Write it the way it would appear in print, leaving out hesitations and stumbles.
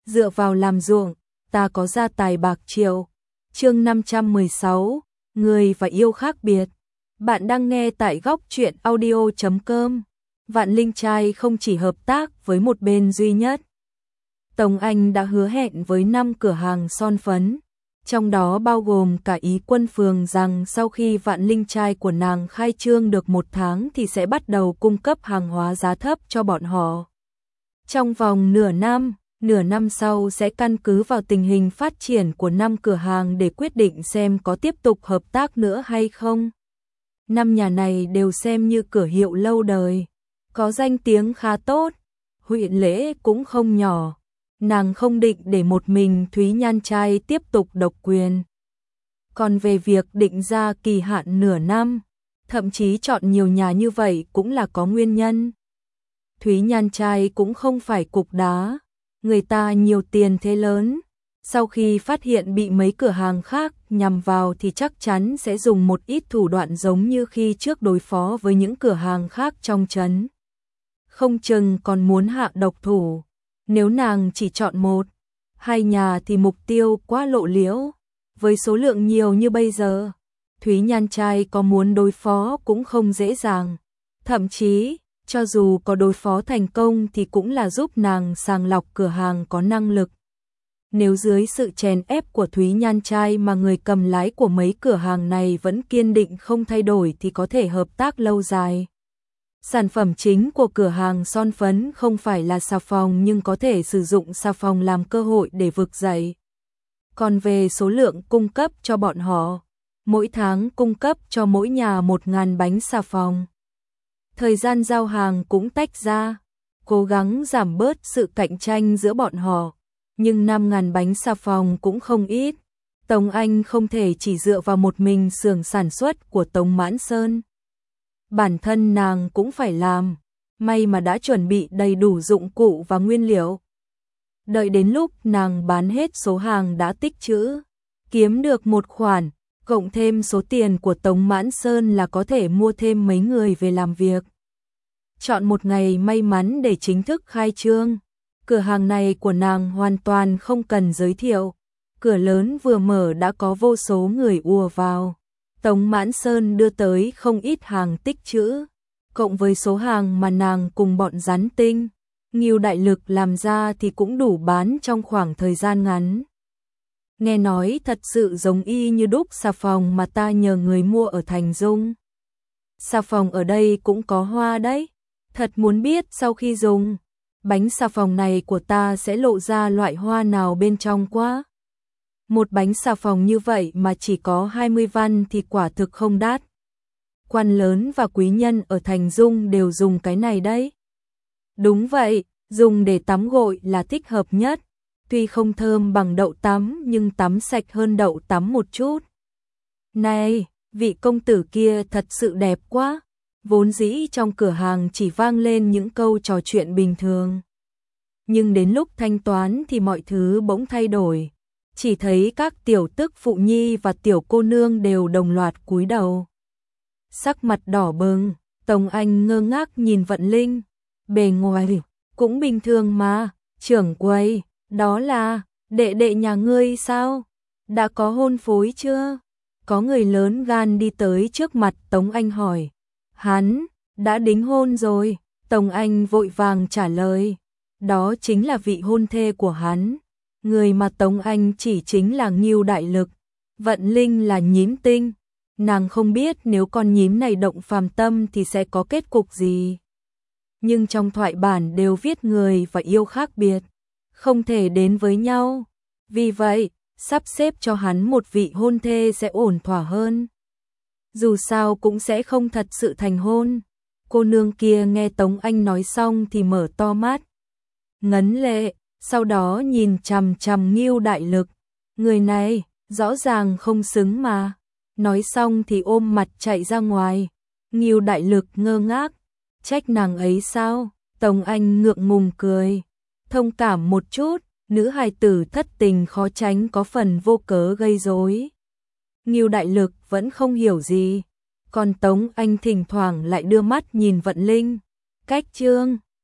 dựa vào làm ruộng, ta có gia tài bạc triệu. Chương 516, người và yêu khác biệt. Bạn đang nghe tại góc truyện audio.com. Vạn Linh trai không chỉ hợp tác với một bên duy nhất. Tống Anh đã hứa hẹn với 5 cửa hàng son phấn, trong đó bao gồm cả Ý Quân Phường rằng sau khi Vạn Linh trai của nàng khai trương được 1 tháng thì sẽ bắt đầu cung cấp hàng hóa giá thấp cho bọn họ. Trong vòng nửa năm sau sẽ căn cứ vào tình hình phát triển của 5 cửa hàng để quyết định xem có tiếp tục hợp tác nữa hay không. 5 nhà này đều xem như cửa hiệu lâu đời, có danh tiếng khá tốt, huyện lễ cũng không nhỏ. Nàng không định để một mình Thúy Nhan trai tiếp tục độc quyền. Còn về việc định ra kỳ hạn nửa năm, thậm chí chọn nhiều nhà như vậy cũng là có nguyên nhân. Thúy Nhan trai cũng không phải cục đá, người ta nhiều tiền thế lớn. Sau khi phát hiện bị mấy cửa hàng khác nhằm vào thì chắc chắn sẽ dùng một ít thủ đoạn giống như khi trước đối phó với những cửa hàng khác trong trấn. Không chừng còn muốn hạ độc thủ. Nếu nàng chỉ chọn 1, 2 nhà thì mục tiêu quá lộ liễu. Với số lượng nhiều như bây giờ, Thúy Nhan trai có muốn đối phó cũng không dễ dàng. Thậm chí, cho dù có đối phó thành công thì cũng là giúp nàng sàng lọc cửa hàng có năng lực. Nếu dưới sự chèn ép của Thúy Nhan trai mà người cầm lái của mấy cửa hàng này vẫn kiên định không thay đổi thì có thể hợp tác lâu dài. Sản phẩm chính của cửa hàng son phấn không phải là xà phòng nhưng có thể sử dụng xà phòng làm cơ hội để vực dậy. Còn về số lượng cung cấp cho bọn họ, mỗi tháng cung cấp cho mỗi nhà 1.000 bánh xà phòng. Thời gian giao hàng cũng tách ra, cố gắng giảm bớt sự cạnh tranh giữa bọn họ. Nhưng 5.000 bánh xà phòng cũng không ít. Tống Anh không thể chỉ dựa vào một mình xưởng sản xuất của Tống Mãn Sơn. Bản thân nàng cũng phải làm, may mà đã chuẩn bị đầy đủ dụng cụ và nguyên liệu. Đợi đến lúc nàng bán hết số hàng đã tích trữ, kiếm được một khoản, cộng thêm số tiền của Tống Mãn Sơn là có thể mua thêm mấy người về làm việc. Chọn một ngày may mắn để chính thức khai trương. Cửa hàng này của nàng hoàn toàn không cần giới thiệu. Cửa lớn vừa mở đã có vô số người ùa vào. Tống Mãn Sơn đưa tới không ít hàng tích trữ, cộng với số hàng mà nàng cùng bọn Rắn Tinh, Ngưu Đại Lực làm ra thì cũng đủ bán trong khoảng thời gian ngắn. Nghe nói thật sự giống y như đúc xà phòng mà ta nhờ người mua ở Thành Dung. Xà phòng ở đây cũng có hoa đấy, thật muốn biết sau khi dùng, bánh xà phòng này của ta sẽ lộ ra loại hoa nào bên trong quá. Một bánh xà phòng như vậy mà chỉ có 20 văn thì quả thực không đắt. Quan lớn và quý nhân ở Thành Dung đều dùng cái này đấy. Đúng vậy, dùng để tắm gội là thích hợp nhất. Tuy không thơm bằng đậu tắm nhưng tắm sạch hơn đậu tắm một chút. Này, vị công tử kia thật sự đẹp quá. Vốn dĩ trong cửa hàng chỉ vang lên những câu trò chuyện bình thường. Nhưng đến lúc thanh toán thì mọi thứ bỗng thay đổi. Chỉ thấy các tiểu tức phụ nhi và tiểu cô nương đều đồng loạt cúi đầu. Sắc mặt đỏ bừng, Tống Anh ngơ ngác nhìn Vận Linh. Bề ngoài cũng bình thường mà, trưởng quầy, đó là đệ đệ nhà ngươi sao? Đã có hôn phối chưa? Có người lớn gan đi tới trước mặt Tống Anh hỏi. Hắn, đã đính hôn rồi. Tống Anh vội vàng trả lời. Đó chính là vị hôn thê của hắn. Người mà Tống Anh chỉ chính là Ngưu Đại Lực. Vận Linh là nhím tinh. Nàng không biết nếu con nhím này động phàm tâm thì sẽ có kết cục gì. Nhưng trong thoại bản đều viết người và yêu khác biệt, không thể đến với nhau. Vì vậy, sắp xếp cho hắn một vị hôn thê sẽ ổn thỏa hơn. Dù sao cũng sẽ không thật sự thành hôn. Cô nương kia nghe Tống Anh nói xong thì mở to mắt, ngấn lệ, sau đó nhìn chằm chằm Ngưu Đại Lực. Người này, rõ ràng không xứng mà. Nói xong thì ôm mặt chạy ra ngoài. Ngưu Đại Lực ngơ ngác. Trách nàng ấy sao? Tống Anh ngượng ngùng cười. Thông cảm một chút, nữ hài tử thất tình khó tránh có phần vô cớ gây rối. Ngưu Đại Lực vẫn không hiểu gì. Còn Tống Anh thỉnh thoảng lại đưa mắt nhìn Vận Linh. Cách trương.